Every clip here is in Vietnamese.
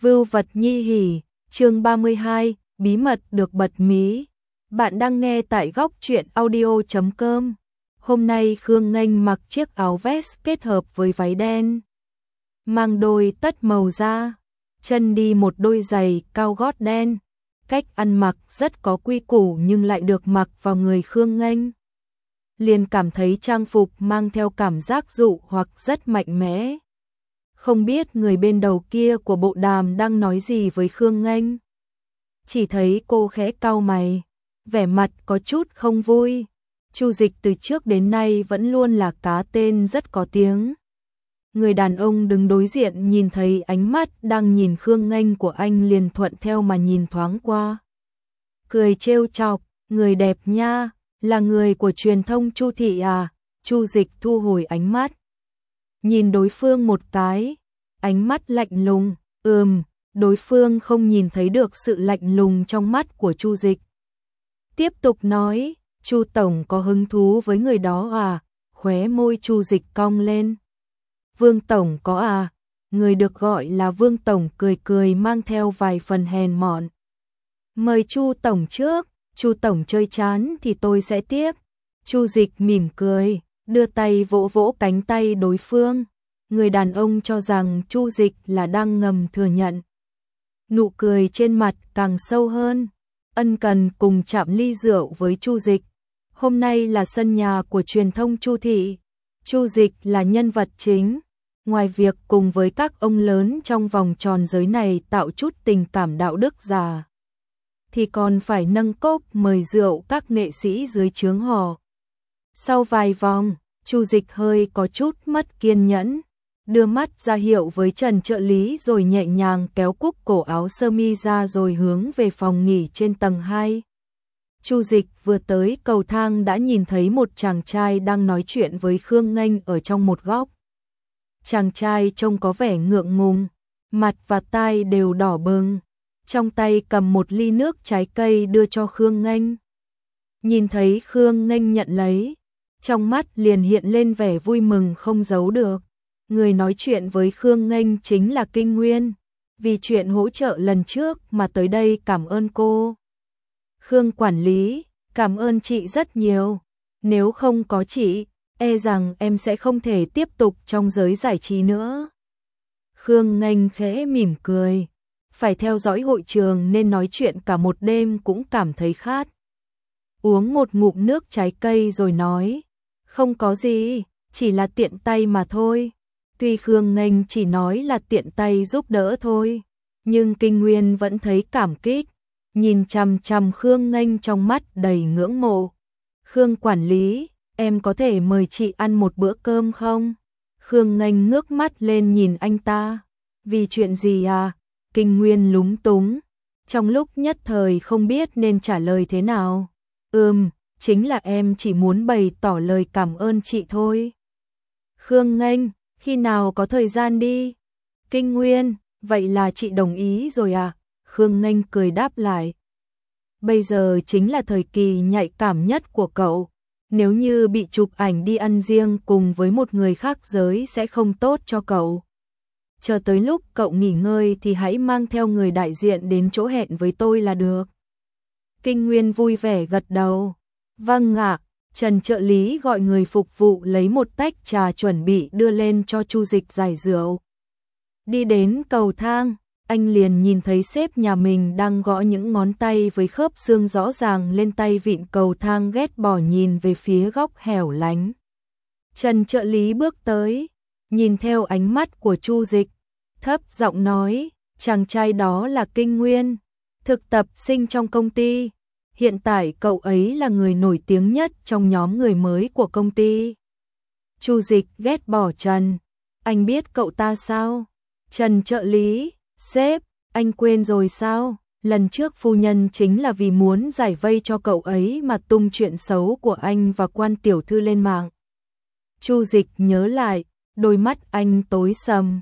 Vưu vật nhi hỉ, chương 32, bí mật được bật mí. Bạn đang nghe tại góc truyện audio.com. Hôm nay Khương Nghênh mặc chiếc áo vest kết hợp với váy đen, mang đôi tất màu da, chân đi một đôi giày cao gót đen. Cách ăn mặc rất có quy củ nhưng lại được mặc vào người Khương Nghênh, liền cảm thấy trang phục mang theo cảm giác dụ hoặc rất mạnh mẽ. Không biết người bên đầu kia của bộ đàm đang nói gì với Khương Nghênh. Chỉ thấy cô khẽ cau mày, vẻ mặt có chút không vui. Chu Dịch từ trước đến nay vẫn luôn là cá tên rất có tiếng. Người đàn ông đứng đối diện nhìn thấy ánh mắt đang nhìn Khương Nghênh của anh liền thuận theo mà nhìn thoáng qua. Cười trêu chọc, người đẹp nha, là người của truyền thông Chu thị à? Chu Dịch thu hồi ánh mắt, nhìn đối phương một cái, ánh mắt lạnh lùng. Đối phương không nhìn thấy được sự lạnh lùng trong mắt của Chu Dịch. Tiếp tục nói, Chu tổng có hứng thú với người đó à? Khóe môi Chu Dịch cong lên. Vương tổng có à? Người được gọi là Vương tổng cười cười mang theo vài phần hèn mọn. Mời Chu tổng trước, Chu tổng chơi chán thì tôi sẽ tiếp. Chu Dịch mỉm cười, đưa tay vỗ vỗ cánh tay đối phương. Người đàn ông cho rằng Chu Dịch là đang ngầm thừa nhận. Nụ cười trên mặt càng sâu hơn, ân cần cùng chạm ly rượu với Chu Dịch. Hôm nay là sân nhà của truyền thông Chu thị. Chu Dịch là nhân vật chính. Ngoài việc cùng với các ông lớn trong vòng tròn giới này tạo chút tình cảm đạo đức già, thì còn phải nâng cốc mời rượu các nghệ sĩ dưới trướng họ. Sau vài vòng, Chu Dịch hơi có chút mất kiên nhẫn, đưa mắt ra hiệu với Trần trợ lý rồi nhẹ nhàng kéo cúc cổ áo sơ mi ra rồi hướng về phòng nghỉ trên tầng 2. Chu Dịch vừa tới cầu thang đã nhìn thấy một chàng trai đang nói chuyện với Khương Nghênh ở trong một góc. Chàng trai trông có vẻ ngượng ngùng, mặt và tai đều đỏ bừng, trong tay cầm một ly nước trái cây đưa cho Khương Nghênh. Nhìn thấy Khương Nghênh nhận lấy, trong mắt liền hiện lên vẻ vui mừng không giấu được. Người nói chuyện với Khương Nghênh chính là Kinh Nguyên, vì chuyện hỗ trợ lần trước mà tới đây cảm ơn cô. Khương quản lý, cảm ơn chị rất nhiều, nếu không có chị, e rằng em sẽ không thể tiếp tục trong giới giải trí nữa. Khương Nghênh khẽ mỉm cười, phải theo dõi hội trường nên nói chuyện cả một đêm cũng cảm thấy khát. Uống một ngụm nước trái cây rồi nói, không có gì, chỉ là tiện tay mà thôi. Tuy Khương Nghênh chỉ nói là tiện tay giúp đỡ thôi, nhưng Kinh Nguyên vẫn thấy cảm kích, nhìn chằm chằm Khương Nghênh trong mắt đầy ngưỡng mộ. Khương quản lý, em có thể mời chị ăn một bữa cơm không? Khương Nghênh ngước mắt lên nhìn anh ta. Vì chuyện gì à? Kinh Nguyên lúng túng, trong lúc nhất thời không biết nên trả lời thế nào. Chính là em chỉ muốn bày tỏ lời cảm ơn chị thôi. Khương Nghênh, khi nào có thời gian đi. Kinh Nguyên, vậy là chị đồng ý rồi à? Khương Nghênh cười đáp lại. Bây giờ chính là thời kỳ nhạy cảm nhất của cậu. Nếu như bị chụp ảnh đi ăn riêng cùng với một người khác giới sẽ không tốt cho cậu. Chờ tới lúc cậu nghỉ ngơi thì hãy mang theo người đại diện đến chỗ hẹn với tôi là được. Kinh Nguyên vui vẻ gật đầu. Vâng ạ. Trần trợ lý gọi người phục vụ lấy một tách trà chuẩn bị đưa lên cho Chu Dịch giải rượu. Đi đến cầu thang, anh liền nhìn thấy sếp nhà mình đang gõ những ngón tay với khớp xương rõ ràng lên tay vịn cầu thang ghét bỏ nhìn về phía góc hẻo lánh. Trần trợ lý bước tới, nhìn theo ánh mắt của Chu Dịch, thấp giọng nói, chàng trai đó là Kinh Nguyên, thực tập sinh trong công ty. Hiện tại cậu ấy là người nổi tiếng nhất trong nhóm người mới của công ty. Chu Dịch ghét bỏ Trần. Anh biết cậu ta sao? Trần trợ lý, sếp, anh quên rồi sao? Lần trước phu nhân chính là vì muốn giải vây cho cậu ấy mà tung chuyện xấu của anh và Quan tiểu thư lên mạng. Chu Dịch nhớ lại, đôi mắt anh tối sầm.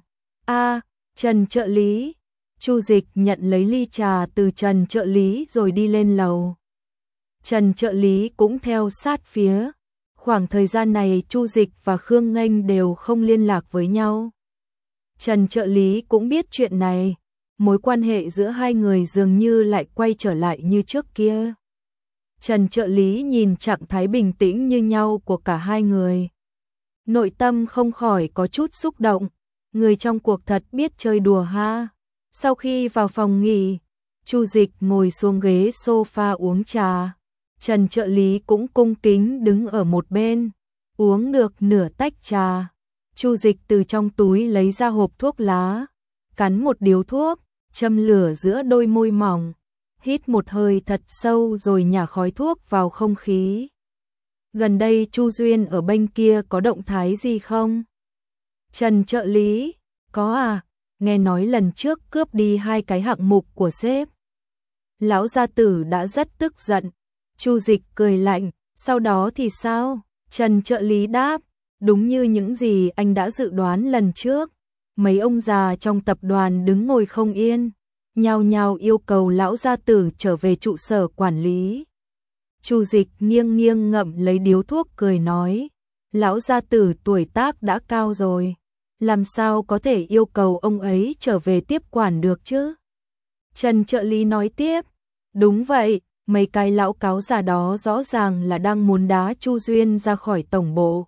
Trần trợ lý. Chu Dịch nhận lấy ly trà từ Trần trợ lý rồi đi lên lầu. Trần trợ lý cũng theo sát phía. Khoảng thời gian này Chu Dịch và Khương Nghênh đều không liên lạc với nhau. Trần trợ lý cũng biết chuyện này, mối quan hệ giữa hai người dường như lại quay trở lại như trước kia. Trần trợ lý nhìn trạng thái bình tĩnh như nhau của cả hai người. Nội tâm không khỏi có chút xúc động, người trong cuộc thật biết chơi đùa ha. Sau khi vào phòng nghỉ, Chu Dịch ngồi xuống ghế sofa uống trà. Trần trợ lý cũng cung kính đứng ở một bên, uống được nửa tách trà. Chu Dịch từ trong túi lấy ra hộp thuốc lá, cắn một điếu thuốc, châm lửa giữa đôi môi mỏng, hít một hơi thật sâu rồi nhả khói thuốc vào không khí. Gần đây Chu Duyên ở bên kia có động thái gì không? Trần trợ lý, có à, nghe nói lần trước cướp đi 2 cái hạng mục của sếp. Lão gia tử đã rất tức giận. Chu Dịch cười lạnh, sau đó thì sao? Trần trợ lý đáp, đúng như những gì anh đã dự đoán lần trước. Mấy ông già trong tập đoàn đứng ngồi không yên, nhao nhao yêu cầu lão gia tử trở về trụ sở quản lý. Chu Dịch nghiêng nghiêng ngậm lấy điếu thuốc cười nói, lão gia tử tuổi tác đã cao rồi, làm sao có thể yêu cầu ông ấy trở về tiếp quản được chứ? Trần trợ lý nói tiếp, đúng vậy, mấy cái lão cáo già đó rõ ràng là đang muốn đá Chu Duyên ra khỏi tổng bộ.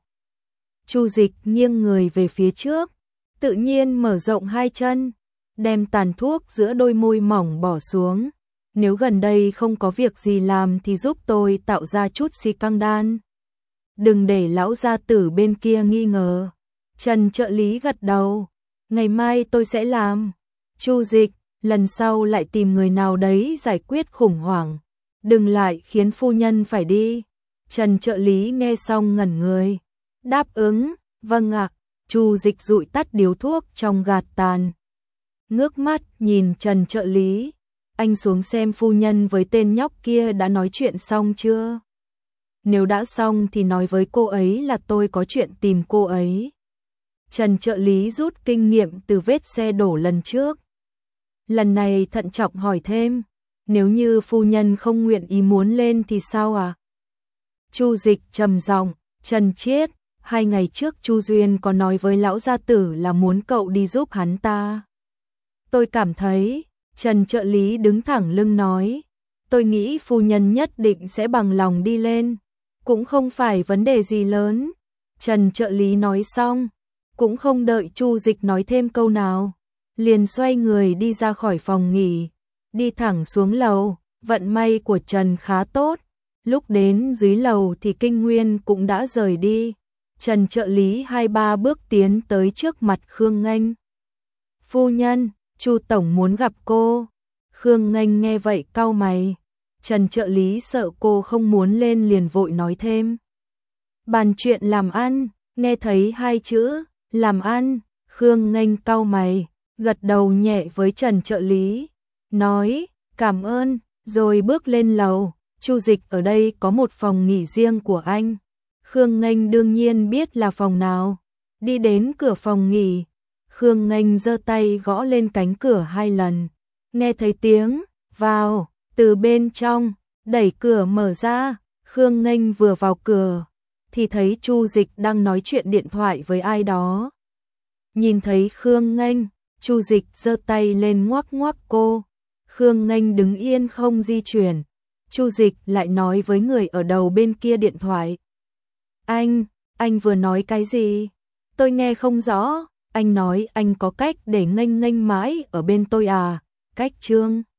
Chu Dịch nghiêng người về phía trước, tự nhiên mở rộng hai chân, đem tàn thuốc giữa đôi môi mỏng bỏ xuống. Nếu gần đây không có việc gì làm thì giúp tôi tạo ra chút xi căng đan. Đừng để lão gia tử bên kia nghi ngờ. Trần trợ lý gật đầu, ngày mai tôi sẽ làm. Chu Dịch, lần sau lại tìm người nào đấy giải quyết khủng hoảng. Đừng lại khiến phu nhân phải đi. Trần trợ lý nghe xong ngẩn người, đáp ứng, vâng ạ. Chu Dịch dụi tắt điếu thuốc trong gạt tàn. Ngước mắt nhìn Trần trợ lý, anh xuống xem phu nhân với tên nhóc kia đã nói chuyện xong chưa? Nếu đã xong thì nói với cô ấy là tôi có chuyện tìm cô ấy. Trần trợ lý rút kinh nghiệm từ vết xe đổ lần trước. Lần này thận trọng hỏi thêm, nếu như phu nhân không nguyện ý muốn lên thì sao à? Chu Dịch trầm giọng, Trần Chiết, 2 ngày trước Chu Duyên có nói với lão gia tử là muốn cậu đi giúp hắn ta. Tôi cảm thấy, Trần trợ lý đứng thẳng lưng nói, tôi nghĩ phu nhân nhất định sẽ bằng lòng đi lên, cũng không phải vấn đề gì lớn. Trần trợ lý nói xong, cũng không đợi Chu Dịch nói thêm câu nào, liền xoay người đi ra khỏi phòng nghỉ, đi thẳng xuống lầu. Vận may của Trần khá tốt, lúc đến dưới lầu thì Kinh Nguyên cũng đã rời đi. Trần trợ lý 2-3 bước tiến tới trước mặt Khương Nghênh. Phu nhân, Chu tổng muốn gặp cô. Khương Nghênh nghe vậy cau mày. Trần trợ lý sợ cô không muốn lên liền vội nói thêm. Bàn chuyện làm ăn, nghe thấy 2 chữ, làm ăn, Khương Nghênh cau mày, gật đầu nhẹ với Trần trợ lý, nói, cảm ơn, rồi bước lên lầu. Chu Dịch ở đây có một phòng nghỉ riêng của anh. Khương Nghênh đương nhiên biết là phòng nào. Đi đến cửa phòng nghỉ, Khương Nghênh giơ tay gõ lên cánh cửa 2 lần. Nghe thấy tiếng, vào, từ bên trong, đẩy cửa mở ra. Khương Nghênh vừa vào cửa, thì thấy Chu Dịch đang nói chuyện điện thoại với ai đó. Nhìn thấy Khương Nghênh, Chu Dịch giơ tay lên ngoắc ngoắc cô. Khương Nghênh đứng yên không di chuyển. Chu Dịch lại nói với người ở đầu bên kia điện thoại. Anh vừa nói cái gì? Tôi nghe không rõ. Anh nói anh có cách để Nghênh Nghênh mãi ở bên tôi à? Cách Trương